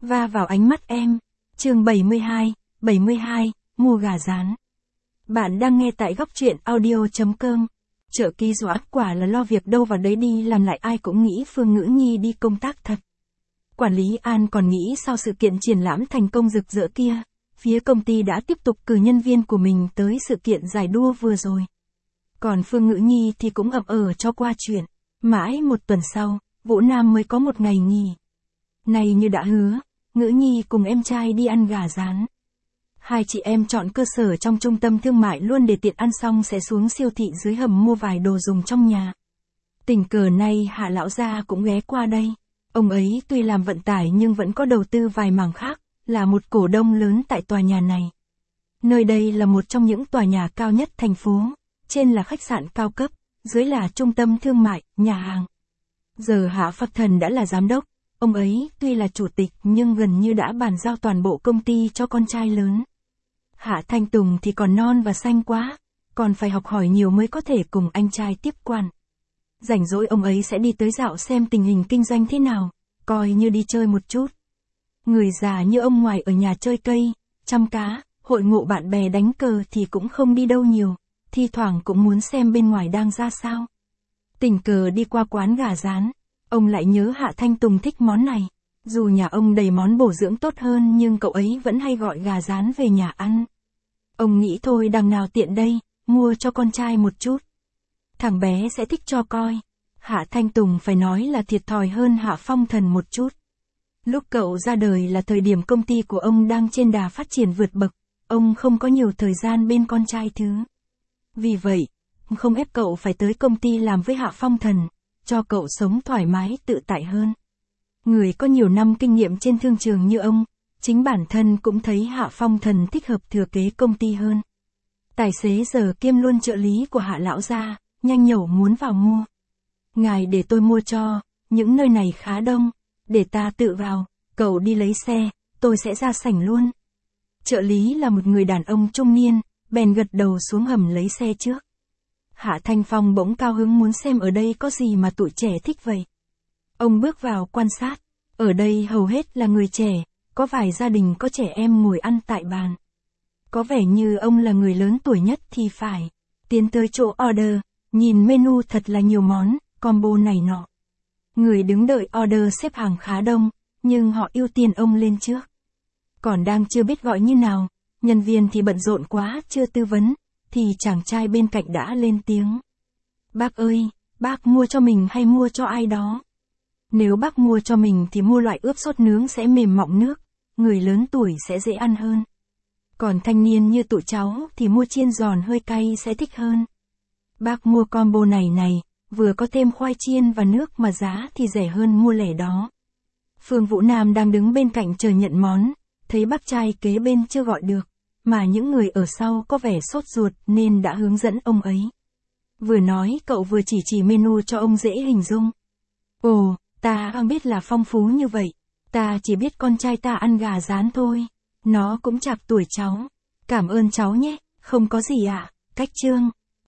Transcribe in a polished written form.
va vào ánh mắt em. Chương 72, mua gà rán. Bạn đang nghe tại góc truyện audio.com. Chợ Ký Dõa quả là lo việc đâu vào đấy đi làm lại ai cũng nghĩ Phương Ngữ Nhi đi công tác thật. Quản lý An còn nghĩ sau sự kiện triển lãm thành công rực rỡ kia, phía công ty đã tiếp tục cử nhân viên của mình tới sự kiện giải đua vừa rồi. Còn Phương Ngữ Nhi thì cũng ậm cho qua chuyện. Mãi một tuần sau, Vũ Nam mới có một ngày nghỉ. Này như đã hứa, Ngữ Nhi cùng em trai đi ăn gà rán. Hai chị em chọn cơ sở trong trung tâm thương mại luôn để tiện ăn xong sẽ xuống siêu thị dưới hầm mua vài đồ dùng trong nhà. Tình cờ nay Hạ lão gia cũng ghé qua đây. Ông ấy tuy làm vận tải nhưng vẫn có đầu tư vài mảng khác, là một cổ đông lớn tại tòa nhà này. Nơi đây là một trong những tòa nhà cao nhất thành phố, trên là khách sạn cao cấp, dưới là trung tâm thương mại, nhà hàng. Giờ Hạ Phật Thần đã là giám đốc, ông ấy tuy là chủ tịch nhưng gần như đã bàn giao toàn bộ công ty cho con trai lớn. Hạ Thanh Tùng thì còn non và xanh quá, còn phải học hỏi nhiều mới có thể cùng anh trai tiếp quản. Rảnh rỗi ông ấy sẽ đi tới dạo xem tình hình kinh doanh thế nào, coi như đi chơi một chút. Người già như ông ngoài ở nhà chơi cây, chăm cá, hội ngộ bạn bè đánh cờ thì cũng không đi đâu nhiều, thi thoảng cũng muốn xem bên ngoài đang ra sao. Tình cờ đi qua quán gà rán, ông lại nhớ Hạ Thanh Tùng thích món này. Dù nhà ông đầy món bổ dưỡng tốt hơn nhưng cậu ấy vẫn hay gọi gà rán về nhà ăn. Ông nghĩ thôi đằng nào tiện đây, mua cho con trai một chút. Thằng bé sẽ thích cho coi. Hạ Thanh Tùng phải nói là thiệt thòi hơn Hạ Phong Thần một chút. Lúc cậu ra đời là thời điểm công ty của ông đang trên đà phát triển vượt bậc, ông không có nhiều thời gian bên con trai thứ. Vì vậy, không ép cậu phải tới công ty làm với Hạ Phong Thần, cho cậu sống thoải mái tự tại hơn. Người có nhiều năm kinh nghiệm trên thương trường như ông, chính bản thân cũng thấy Hạ Phong Thần thích hợp thừa kế công ty hơn. Tài xế giờ kiêm luôn trợ lý của Hạ lão gia, nhanh nhẩu muốn vào mua. Ngài để tôi mua cho, những nơi này khá đông, để ta tự vào, cậu đi lấy xe, tôi sẽ ra sảnh luôn. Trợ lý là một người đàn ông trung niên, bèn gật đầu xuống hầm lấy xe trước. Hạ Thanh Phong bỗng cao hứng muốn xem ở đây có gì mà tụi trẻ thích vậy. Ông bước vào quan sát, ở đây hầu hết là người trẻ, có vài gia đình có trẻ em ngồi ăn tại bàn. Có vẻ như ông là người lớn tuổi nhất thì phải. Tiến tới chỗ order, nhìn menu thật là nhiều món, combo này nọ. Người đứng đợi order xếp hàng khá đông, nhưng họ ưu tiên ông lên trước. Còn đang chưa biết gọi như nào, nhân viên thì bận rộn quá chưa tư vấn, thì chàng trai bên cạnh đã lên tiếng. Bác ơi, bác mua cho mình hay mua cho ai đó? Nếu bác mua cho mình thì mua loại ướp sốt nướng sẽ mềm mọng nước, người lớn tuổi sẽ dễ ăn hơn. Còn thanh niên như tụi cháu thì mua chiên giòn hơi cay sẽ thích hơn. Bác mua combo này, vừa có thêm khoai chiên và nước mà giá thì rẻ hơn mua lẻ đó. Phương Vũ Nam đang đứng bên cạnh chờ nhận món, thấy bác trai kế bên chưa gọi được, mà những người ở sau có vẻ sốt ruột nên đã hướng dẫn ông ấy. Vừa nói cậu vừa chỉ menu cho ông dễ hình dung. Ồ, ta không biết là phong phú như vậy, ta chỉ biết con trai ta ăn gà rán thôi, nó cũng chạc tuổi cháu. Cảm ơn cháu nhé, không có gì ạ, cách chương.